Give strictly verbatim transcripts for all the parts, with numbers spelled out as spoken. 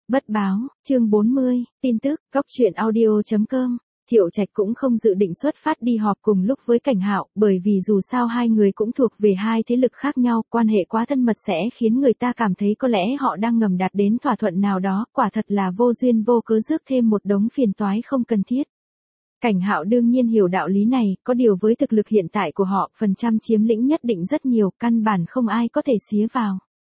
Bất báo, chương bốn mươi, tin tức, góc truyện audio chấm com. Thiệu Trạch cũng không dự định xuất phát đi họp cùng lúc với Cảnh Hạo, bởi vì dù sao hai người cũng thuộc về hai thế lực khác nhau, quan hệ quá thân mật sẽ khiến người ta cảm thấy có lẽ họ đang ngầm đạt đến thỏa thuận nào đó, quả thật là vô duyên vô cớ rước thêm một đống phiền toái không cần thiết. Cảnh Hạo đương nhiên hiểu đạo lý này, có điều với thực lực hiện tại của họ, phần trăm chiếm lĩnh nhất định rất nhiều, căn bản không ai có thể xía vào.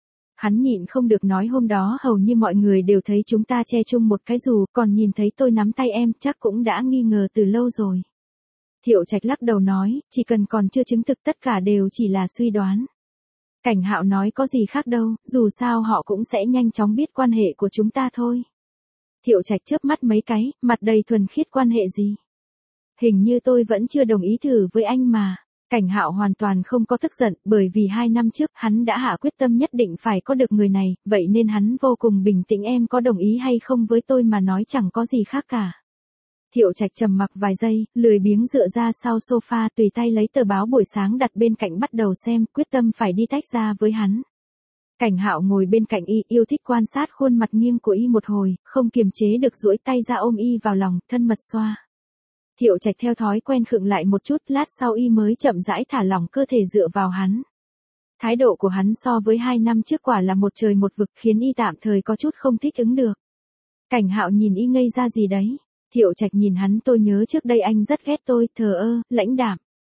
Hắn nhịn không được nói hôm đó hầu như mọi người đều thấy chúng ta che chung một cái dù, còn nhìn thấy tôi nắm tay em chắc cũng đã nghi ngờ từ lâu rồi. Thiệu Trạch lắc đầu nói, chỉ cần còn chưa chứng thực tất cả đều chỉ là suy đoán. Cảnh Hạo nói có gì khác đâu, dù sao họ cũng sẽ nhanh chóng biết quan hệ của chúng ta thôi. Thiệu Trạch chớp mắt mấy cái, mặt đầy thuần khiết, quan hệ gì? Hình như tôi vẫn chưa đồng ý thử với anh mà. Cảnh Hạo hoàn toàn không có tức giận, bởi vì hai năm trước hắn đã hạ quyết tâm nhất định phải có được người này, vậy nên hắn vô cùng bình tĩnh. Em có đồng ý hay không với tôi mà nói chẳng có gì khác cả. Thiệu Trạch trầm mặc vài giây, lười biếng dựa ra sau sofa, tùy tay lấy tờ báo buổi sáng đặt bên cạnh bắt đầu xem, quyết tâm phải đi tách ra với hắn. Cảnh Hạo ngồi bên cạnh y, yêu thích quan sát khuôn mặt nghiêng của y một hồi, không kiềm chế được duỗi tay ra ôm y vào lòng, thân mật xoa. Thiệu Trạch theo thói quen khựng lại một chút, lát sau y mới chậm rãi thả lỏng cơ thể dựa vào hắn. Thái độ của hắn so với hai năm trước quả là một trời một vực, khiến y tạm thời có chút không thích ứng được. Cảnh Hạo nhìn y ngây ra gì đấy. Thiệu Trạch nhìn hắn, tôi nhớ trước đây anh rất ghét tôi, thờ ơ, lãnh đạm.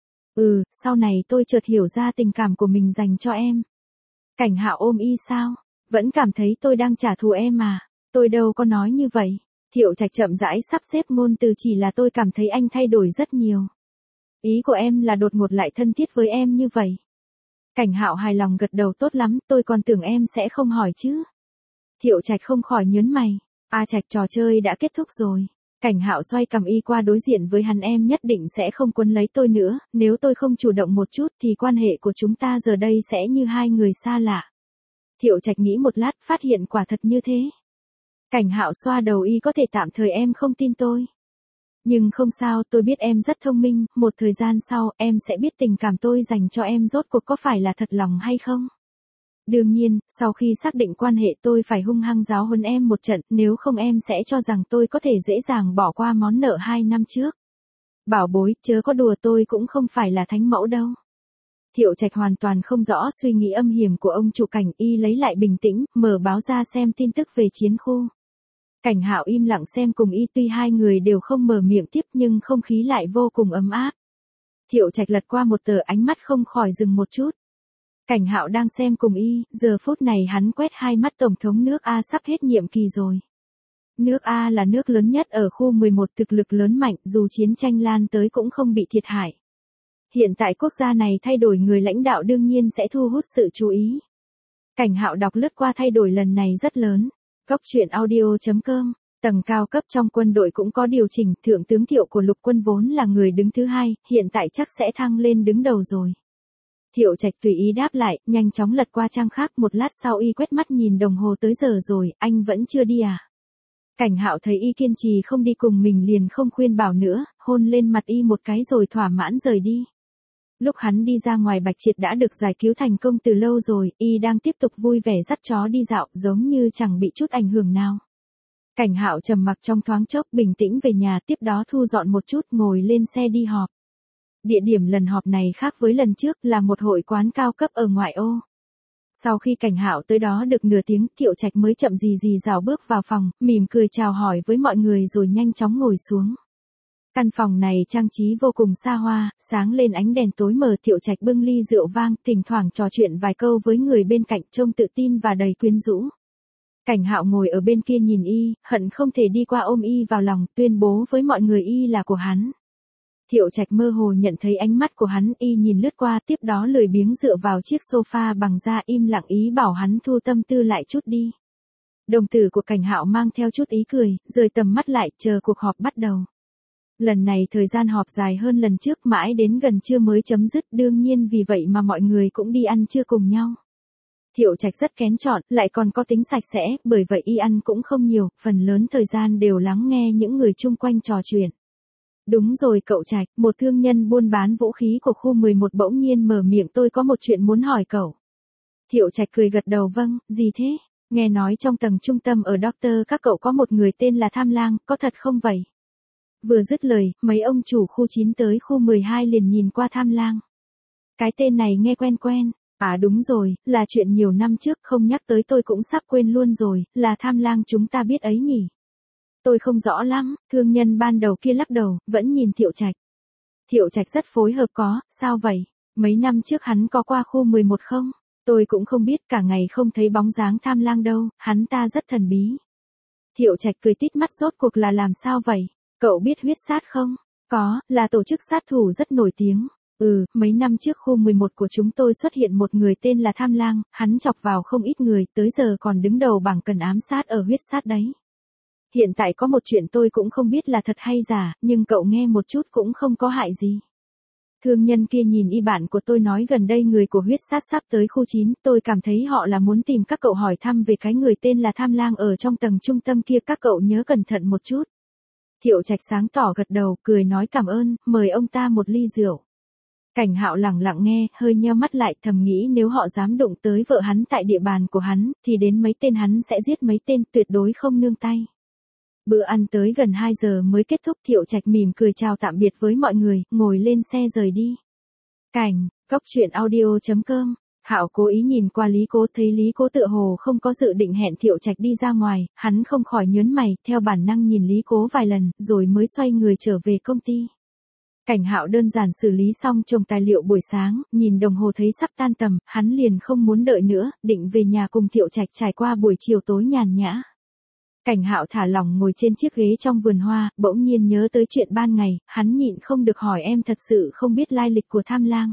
Ừ, sau này tôi chợt hiểu ra tình cảm của mình dành cho em. Cảnh Hạo ôm y sao? Vẫn cảm thấy tôi đang trả thù em mà. Tôi đâu có nói như vậy. Thiệu Trạch chậm rãi sắp xếp ngôn từ, chỉ là tôi cảm thấy anh thay đổi rất nhiều. Ý của em là đột ngột lại thân thiết với em như vậy. Cảnh Hạo hài lòng gật đầu, tốt lắm, tôi còn tưởng em sẽ không hỏi chứ. Thiệu Trạch không khỏi nhớn mày. A Trạch, trò chơi đã kết thúc rồi. Cảnh Hạo xoay cằm y qua đối diện với hắn, em nhất định sẽ không quấn lấy tôi nữa, nếu tôi không chủ động một chút thì quan hệ của chúng ta giờ đây sẽ như hai người xa lạ. Thiệu Trạch nghĩ một lát, phát hiện quả thật như thế. Cảnh Hạo xoa đầu y, có thể tạm thời em không tin tôi. Nhưng không sao, tôi biết em rất thông minh, một thời gian sau em sẽ biết tình cảm tôi dành cho em rốt cuộc có phải là thật lòng hay không. Đương nhiên, sau khi xác định quan hệ tôi phải hung hăng giáo huấn em một trận, nếu không em sẽ cho rằng tôi có thể dễ dàng bỏ qua món nợ hai năm trước. Bảo bối, chớ có đùa, tôi cũng không phải là thánh mẫu đâu. Thiệu Trạch hoàn toàn không rõ suy nghĩ âm hiểm của ông chủ Cảnh, y lấy lại bình tĩnh, mở báo ra xem tin tức về chiến khu. Cảnh Hạo im lặng xem cùng y, tuy hai người đều không mở miệng tiếp nhưng không khí lại vô cùng ấm áp. Thiệu Trạch lật qua một tờ, ánh mắt không khỏi dừng một chút. Cảnh Hạo đang xem cùng y, giờ phút này hắn quét hai mắt. Tổng thống nước A sắp hết nhiệm kỳ rồi. Nước A là nước lớn nhất ở khu mười một, thực lực lớn mạnh, dù chiến tranh lan tới cũng không bị thiệt hại. Hiện tại quốc gia này thay đổi người lãnh đạo đương nhiên sẽ thu hút sự chú ý. Cảnh Hạo đọc lướt qua, thay đổi lần này rất lớn. Góc truyện audio chấm com. Tầng cao cấp trong quân đội cũng có điều chỉnh, thượng tướng Thiệu của lục quân vốn là người đứng thứ hai, hiện tại chắc sẽ thăng lên đứng đầu rồi. Thiệu Trạch tùy ý đáp lại, nhanh chóng lật qua trang khác, một lát sau y quét mắt nhìn đồng hồ, tới giờ rồi, anh vẫn chưa đi à? Cảnh Hạo thấy y kiên trì không đi cùng mình liền không khuyên bảo nữa, hôn lên mặt y một cái rồi thỏa mãn rời đi. Lúc hắn đi ra ngoài, Bạch Triệt đã được giải cứu thành công từ lâu rồi, y đang tiếp tục vui vẻ dắt chó đi dạo, giống như chẳng bị chút ảnh hưởng nào. Cảnh Hạo trầm mặc trong thoáng chốc, bình tĩnh về nhà, tiếp đó thu dọn một chút, ngồi lên xe đi họp. Địa điểm lần họp này khác với lần trước, là một hội quán cao cấp ở ngoại ô. Sau khi Cảnh Hạo tới đó được nửa tiếng, Thiệu Trạch mới chậm gì gì rảo bước vào phòng, mỉm cười chào hỏi với mọi người rồi nhanh chóng ngồi xuống. Căn phòng này trang trí vô cùng xa hoa, sáng lên ánh đèn tối mờ. Thiệu Trạch bưng ly rượu vang, thỉnh thoảng trò chuyện vài câu với người bên cạnh, trông tự tin và đầy quyến rũ. Cảnh Hạo ngồi ở bên kia nhìn y, hận không thể đi qua ôm y vào lòng, tuyên bố với mọi người y là của hắn. Thiệu Trạch mơ hồ nhận thấy ánh mắt của hắn, y nhìn lướt qua, tiếp đó lười biếng dựa vào chiếc sofa bằng da, im lặng ý bảo hắn thu tâm tư lại chút đi. Đồng tử của Cảnh Hạo mang theo chút ý cười, rời tầm mắt lại, chờ cuộc họp bắt đầu. Lần này thời gian họp dài hơn lần trước, mãi đến gần trưa mới chấm dứt, đương nhiên vì vậy mà mọi người cũng đi ăn trưa cùng nhau. Thiệu Trạch rất kén chọn, lại còn có tính sạch sẽ, bởi vậy y ăn cũng không nhiều, phần lớn thời gian đều lắng nghe những người chung quanh trò chuyện. Đúng rồi cậu Trạch, một thương nhân buôn bán vũ khí của khu mười một bỗng nhiên mở miệng, tôi có một chuyện muốn hỏi cậu. Thiệu Trạch cười gật đầu, vâng, gì thế? Nghe nói trong tầng trung tâm ở Doctor các cậu có một người tên là Tham Lang, có thật không vậy? Vừa dứt lời, mấy ông chủ khu chín tới khu mười hai liền nhìn qua Tham Lang. Cái tên này nghe quen quen. À đúng rồi, là chuyện nhiều năm trước, không nhắc tới tôi cũng sắp quên luôn rồi, là Tham Lang chúng ta biết ấy nhỉ. Tôi không rõ lắm, thương nhân ban đầu kia lắc đầu, vẫn nhìn Thiệu Trạch. Thiệu Trạch rất phối hợp có, sao vậy? Mấy năm trước hắn có qua khu mười một không? Tôi cũng không biết, cả ngày không thấy bóng dáng Tham Lang đâu, hắn ta rất thần bí. Thiệu Trạch cười tít mắt, rốt cuộc là làm sao vậy? Cậu biết huyết sát không? Có, là tổ chức sát thủ rất nổi tiếng. Ừ, mấy năm trước khu mười một của chúng tôi xuất hiện một người tên là Tham Lang, hắn chọc vào không ít người, tới giờ còn đứng đầu bảng cần ám sát ở huyết sát đấy. Hiện tại có một chuyện tôi cũng không biết là thật hay giả, nhưng cậu nghe một chút cũng không có hại gì. Thương nhân kia nhìn y bạn của tôi nói gần đây người của huyết sát sắp tới khu chín, tôi cảm thấy họ là muốn tìm các cậu hỏi thăm về cái người tên là Tham Lang ở trong tầng trung tâm kia, các cậu nhớ cẩn thận một chút. Thiệu Trạch sáng tỏ gật đầu, cười nói cảm ơn, mời ông ta một ly rượu. Cảnh Hạo lẳng lặng nghe, hơi nheo mắt lại, thầm nghĩ nếu họ dám đụng tới vợ hắn tại địa bàn của hắn, thì đến mấy tên hắn sẽ giết mấy tên, tuyệt đối không nương tay. Bữa ăn tới gần hai giờ mới kết thúc, Thiệu Trạch mỉm cười chào tạm biệt với mọi người, ngồi lên xe rời đi. Cảnh, góc truyện audio chấm com. Hạo cố ý nhìn qua Lý Cố, thấy Lý Cố tựa hồ không có dự định hẹn Thiệu Trạch đi ra ngoài, hắn không khỏi nhớn mày, theo bản năng nhìn Lý Cố vài lần, rồi mới xoay người trở về công ty. Cảnh Hạo đơn giản xử lý xong chồng tài liệu buổi sáng, nhìn đồng hồ thấy sắp tan tầm, hắn liền không muốn đợi nữa, định về nhà cùng Thiệu Trạch trải qua buổi chiều tối nhàn nhã. Cảnh Hạo thả lỏng ngồi trên chiếc ghế trong vườn hoa, bỗng nhiên nhớ tới chuyện ban ngày, hắn nhịn không được hỏi em thật sự không biết lai lịch của Tham Lang.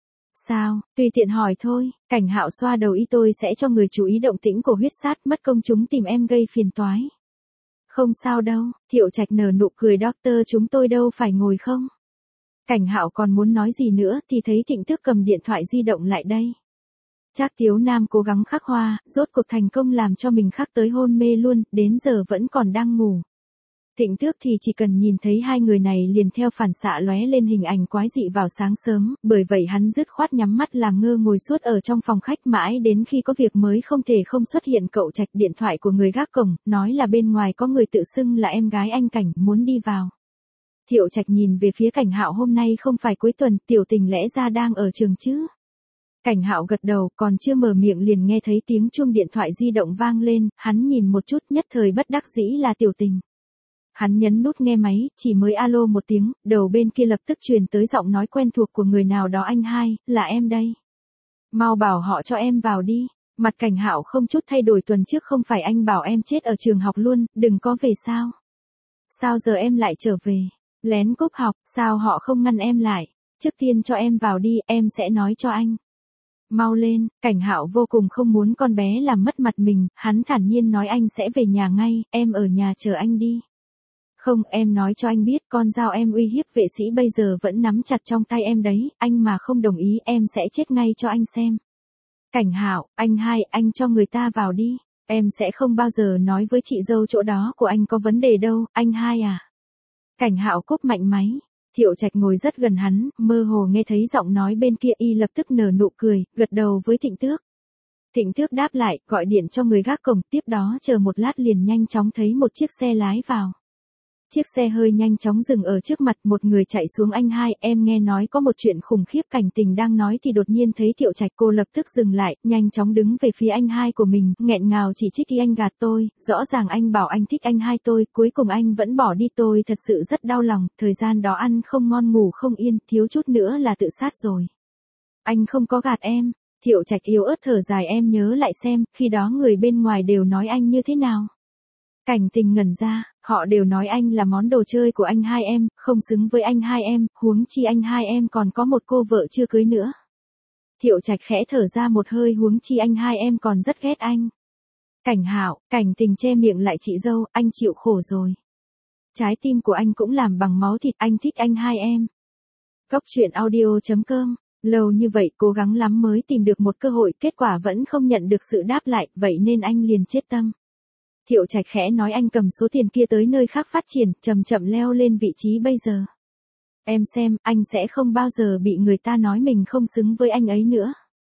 Sao, tùy tiện hỏi thôi, Cảnh Hạo xoa đầu y tôi sẽ cho người chú ý động tĩnh của huyết sát, mất công chúng tìm em gây phiền toái. Không sao đâu, Thiệu Trạch nở nụ cười, Doctor chúng tôi đâu phải ngồi không. Cảnh Hạo còn muốn nói gì nữa thì thấy Thịnh Tước cầm điện thoại di động lại đây. Trác Thiếu Nam cố gắng khắc hoa, rốt cuộc thành công làm cho mình khắc tới hôn mê luôn, đến giờ vẫn còn đang ngủ. Thịnh Tước thì chỉ cần nhìn thấy hai người này liền theo phản xạ lóe lên hình ảnh quái dị vào sáng sớm, bởi vậy hắn dứt khoát nhắm mắt làm ngơ ngồi suốt ở trong phòng khách mãi đến khi có việc mới không thể không xuất hiện. Cậu Trạch điện thoại của người gác cổng, nói là bên ngoài có người tự xưng là em gái anh Cảnh, muốn đi vào. Thiệu Trạch nhìn về phía Cảnh Hạo, hôm nay không phải cuối tuần, tiểu Tình lẽ ra đang ở trường chứ? Cảnh Hạo gật đầu, còn chưa mở miệng liền nghe thấy tiếng chuông điện thoại di động vang lên, hắn nhìn một chút, nhất thời bất đắc dĩ là Tiểu Tình. Hắn nhấn nút nghe máy, chỉ mới alo một tiếng, đầu bên kia lập tức truyền tới giọng nói quen thuộc của người nào đó, anh hai, là em đây. Mau bảo họ cho em vào đi. Mặt Cảnh Hạo không chút thay đổi, tuần trước không phải anh bảo em chết ở trường học luôn, đừng có về sao? Sao giờ em lại trở về? Lén cúp học, sao họ không ngăn em lại? Trước tiên cho em vào đi, em sẽ nói cho anh. Mau lên, Cảnh Hạo vô cùng không muốn con bé làm mất mặt mình, hắn thản nhiên nói anh sẽ về nhà ngay, em ở nhà chờ anh đi. Không, em nói cho anh biết, con dao em uy hiếp vệ sĩ bây giờ vẫn nắm chặt trong tay em đấy, anh mà không đồng ý em sẽ chết ngay cho anh xem. Cảnh Hạo, anh hai, anh cho người ta vào đi, em sẽ không bao giờ nói với chị dâu chỗ đó của anh có vấn đề đâu, anh hai à. Cảnh Hạo cúp mạnh máy. Thiệu Trạch ngồi rất gần hắn, mơ hồ nghe thấy giọng nói bên kia, y lập tức nở nụ cười, gật đầu với Thịnh Tước. Thịnh Tước đáp lại, gọi điện cho người gác cổng, tiếp đó chờ một lát liền nhanh chóng thấy một chiếc xe lái vào. Chiếc xe hơi nhanh chóng dừng ở trước mặt, một người chạy xuống, anh hai, em nghe nói có một chuyện khủng khiếp. Cảnh Tình đang nói thì đột nhiên thấy Thiệu Trạch, cô lập tức dừng lại, nhanh chóng đứng về phía anh hai của mình, nghẹn ngào chỉ trích, y anh gạt tôi, rõ ràng anh bảo anh thích anh hai tôi, cuối cùng anh vẫn bỏ đi, tôi thật sự rất đau lòng, thời gian đó ăn không ngon ngủ không yên, thiếu chút nữa là tự sát rồi. Anh không có gạt em. Thiệu Trạch yếu ớt thở dài, em nhớ lại xem, khi đó người bên ngoài đều nói anh như thế nào. Cảnh Tình ngẩn ra, họ đều nói anh là món đồ chơi của anh hai em, không xứng với anh hai em, huống chi anh hai em còn có một cô vợ chưa cưới nữa. Thiệu Trạch khẽ thở ra một hơi, huống chi anh hai em còn rất ghét anh. Cảnh Hạo, Cảnh Tình che miệng lại, chị dâu, anh chịu khổ rồi. Trái tim của anh cũng làm bằng máu thịt, anh thích anh hai em. Góc truyện audio chấm com. Lâu như vậy cố gắng lắm mới tìm được một cơ hội, kết quả vẫn không nhận được sự đáp lại, vậy nên anh liền chết tâm. Thiệu Trạch khẽ nói, anh cầm số tiền kia tới nơi khác phát triển, chậm chậm leo lên vị trí bây giờ. Em xem, anh sẽ không bao giờ bị người ta nói mình không xứng với anh ấy nữa.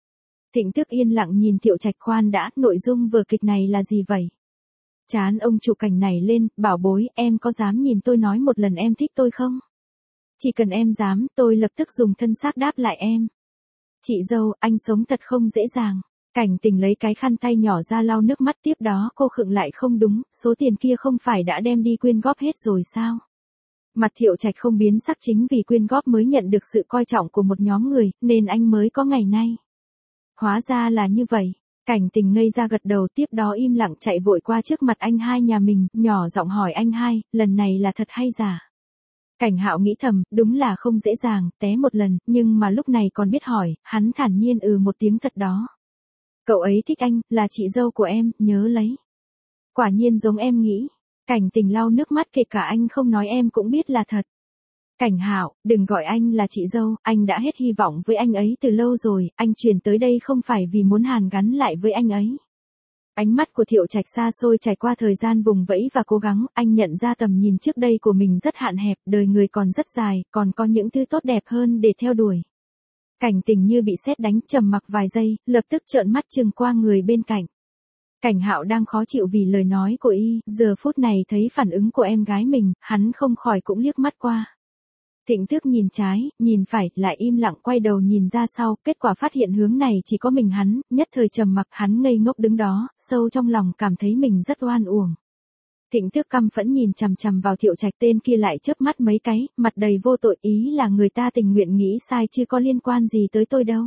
Thịnh Tước yên lặng nhìn Thiệu Trạch. Khoan đã, nội dung vở kịch này là gì vậy? Chán ông chụp cảnh này lên, bảo bối, em có dám nhìn tôi nói một lần em thích tôi không? Chỉ cần em dám, tôi lập tức dùng thân xác đáp lại em. Chị dâu, anh sống thật không dễ dàng. Cảnh Tình lấy cái khăn tay nhỏ ra lau nước mắt, tiếp đó cô khựng lại. Không đúng, số tiền kia không phải đã đem đi quyên góp hết rồi sao? Mặt Thiệu Trạch không biến sắc, chính vì quyên góp mới nhận được sự coi trọng của một nhóm người, nên anh mới có ngày nay. Hóa ra là như vậy. Cảnh Tình ngây ra gật đầu, tiếp đó im lặng chạy vội qua trước mặt anh hai nhà mình, nhỏ giọng hỏi anh hai, lần này là thật hay giả? Cảnh Hạo nghĩ thầm, đúng là không dễ dàng, té một lần, nhưng mà lúc này còn biết hỏi, hắn thản nhiên ừ một tiếng thật đó. Cậu ấy thích anh, là chị dâu của em, nhớ lấy. Quả nhiên giống em nghĩ. Cảnh Tình lau nước mắt, kể cả anh không nói em cũng biết là thật. Cảnh Hạo, đừng gọi anh là chị dâu, anh đã hết hy vọng với anh ấy từ lâu rồi, anh chuyển tới đây không phải vì muốn hàn gắn lại với anh ấy. Ánh mắt của Thiệu Trạch xa xôi, trải qua thời gian vùng vẫy và cố gắng, anh nhận ra tầm nhìn trước đây của mình rất hạn hẹp, đời người còn rất dài, còn có những thứ tốt đẹp hơn để theo đuổi. Cảnh Tình như bị sét đánh, trầm mặc vài giây, lập tức trợn mắt trừng qua người bên cạnh. Cảnh Hạo đang khó chịu vì lời nói của y, giờ phút này thấy phản ứng của em gái mình, hắn không khỏi cũng liếc mắt qua. Thịnh Tước nhìn trái, nhìn phải, lại im lặng quay đầu nhìn ra sau, kết quả phát hiện hướng này chỉ có mình hắn, nhất thời trầm mặc, hắn ngây ngốc đứng đó, sâu trong lòng cảm thấy mình rất oan uổng. Thịnh Tước căm phẫn nhìn chằm chằm vào Thiệu Trạch, tên kia lại chớp mắt mấy cái, mặt đầy vô tội, ý là người ta tình nguyện nghĩ sai chứ có liên quan gì tới tôi đâu.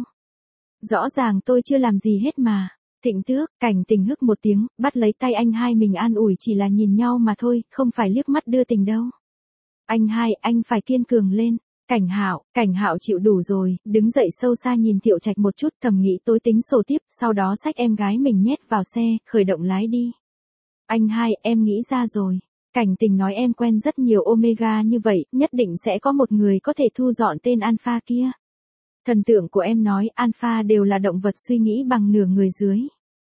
Rõ ràng tôi chưa làm gì hết mà. Thịnh Tước, Cảnh Tình hức một tiếng, bắt lấy tay anh hai mình an ủi, chỉ là nhìn nhau mà thôi, không phải liếc mắt đưa tình đâu. Anh hai, anh phải kiên cường lên. Cảnh Hạo, Cảnh Hạo chịu đủ rồi, đứng dậy sâu xa nhìn Thiệu Trạch một chút, thầm nghĩ tối tính sổ tiếp, sau đó xách em gái mình nhét vào xe, khởi động lái đi. Anh hai, em nghĩ ra rồi. Cảnh Tình nói em quen rất nhiều Omega như vậy, nhất định sẽ có một người có thể thu dọn tên Alpha kia. Thần tượng của em nói Alpha đều là động vật suy nghĩ bằng nửa người dưới.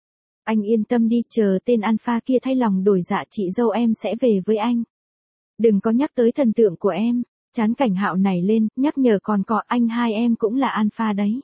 Anh yên tâm đi, chờ tên Alpha kia thay lòng đổi dạ, chị dâu em sẽ về với anh. Đừng có nhắc tới thần tượng của em. Chán Cảnh Hạo này lên, nhắc nhở còn có, anh hai em cũng là Alpha đấy.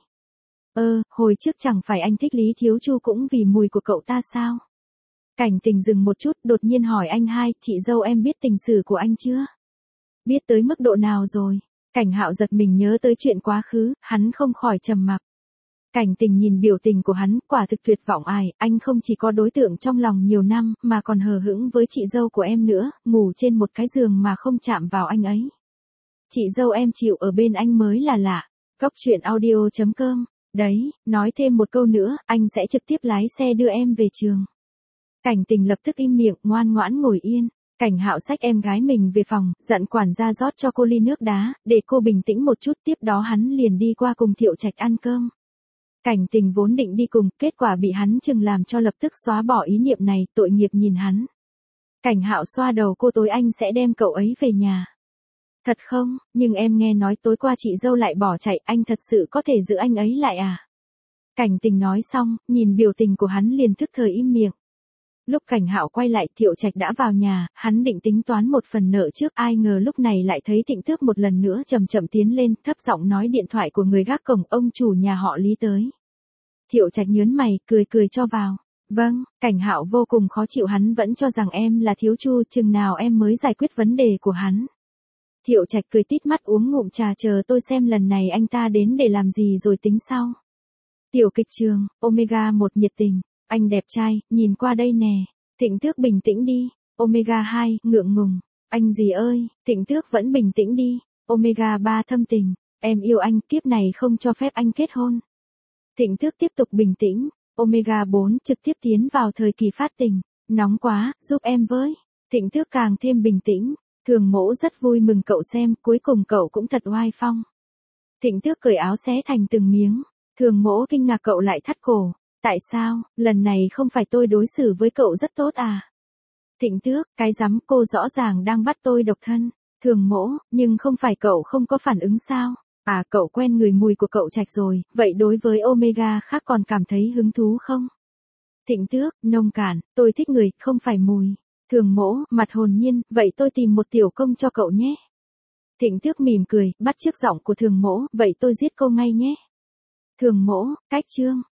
Ơ, hồi trước chẳng phải anh thích Lý Thiếu Chu cũng vì mùi của cậu ta sao? Cảnh Tình dừng một chút, đột nhiên hỏi anh hai, chị dâu em biết tình sử của anh chưa? Biết tới mức độ nào rồi? Cảnh Hạo giật mình nhớ tới chuyện quá khứ, hắn không khỏi trầm mặc. Cảnh Tình nhìn biểu tình của hắn, quả thực tuyệt vọng ai, anh không chỉ có đối tượng trong lòng nhiều năm, mà còn hờ hững với chị dâu của em nữa, ngủ trên một cái giường mà không chạm vào anh ấy. Chị dâu em chịu ở bên anh mới là lạ. Góc truyện audio chấm com. Đấy, nói thêm một câu nữa, anh sẽ trực tiếp lái xe đưa em về trường. Cảnh Tình lập tức im miệng, ngoan ngoãn ngồi yên. Cảnh Hạo xách em gái mình về phòng, dặn quản gia rót cho cô ly nước đá, để cô bình tĩnh một chút, tiếp đó hắn liền đi qua cùng Thiệu Trạch ăn cơm. Cảnh Tình vốn định đi cùng, kết quả bị hắn chừng làm cho lập tức xóa bỏ ý niệm này, tội nghiệp nhìn hắn. Cảnh Hạo xoa đầu cô, tối anh sẽ đem cậu ấy về nhà. Thật không, nhưng em nghe nói tối qua chị dâu lại bỏ chạy, anh thật sự có thể giữ anh ấy lại à? Cảnh Tình nói xong, nhìn biểu tình của hắn liền thức thời im miệng. Lúc Cảnh Hạo quay lại, Thiệu Trạch đã vào nhà, hắn định tính toán một phần nợ trước, ai ngờ lúc này lại thấy Thịnh Tước một lần nữa chậm chậm tiến lên, thấp giọng nói điện thoại của người gác cổng, ông chủ nhà họ Lý tới. Thiệu Trạch nhớn mày, cười cười cho vào. Vâng, Cảnh Hạo vô cùng khó chịu, hắn vẫn cho rằng em là Thiếu Chu, chừng nào em mới giải quyết vấn đề của hắn. Thiệu Trạch cười tít mắt, uống ngụm trà, chờ tôi xem lần này anh ta đến để làm gì rồi tính sau. Tiểu kịch trường, Omega một nhiệt tình. Anh đẹp trai, nhìn qua đây nè. Thịnh Tước bình tĩnh đi. Omega hai, ngượng ngùng. Anh gì ơi, Thịnh Tước vẫn bình tĩnh đi. Omega ba, thâm tình. Em yêu anh, kiếp này không cho phép anh kết hôn. Thịnh Tước tiếp tục bình tĩnh. Omega bốn, trực tiếp tiến vào thời kỳ phát tình. Nóng quá, giúp em với. Thịnh Tước càng thêm bình tĩnh. Thường Mỗ rất vui mừng cậu xem, cuối cùng cậu cũng thật oai phong. Thịnh Tước cởi áo xé thành từng miếng. Thường Mỗ kinh ngạc, cậu lại thắt cổ. Tại sao, lần này không phải tôi đối xử với cậu rất tốt à? Thịnh Tước, cái rắm, cô rõ ràng đang bắt tôi độc thân. Thường Mỗ, nhưng không phải cậu không có phản ứng sao? À, cậu quen người mùi của cậu Trạch rồi, vậy đối với Omega khác còn cảm thấy hứng thú không? Thịnh Tước, nông cạn, tôi thích người, không phải mùi. Thường Mỗ, mặt hồn nhiên, vậy tôi tìm một tiểu công cho cậu nhé. Thịnh Tước mỉm cười, bắt chước giọng của Thường Mỗ, vậy tôi giết cô ngay nhé. Thường Mỗ, cách chương.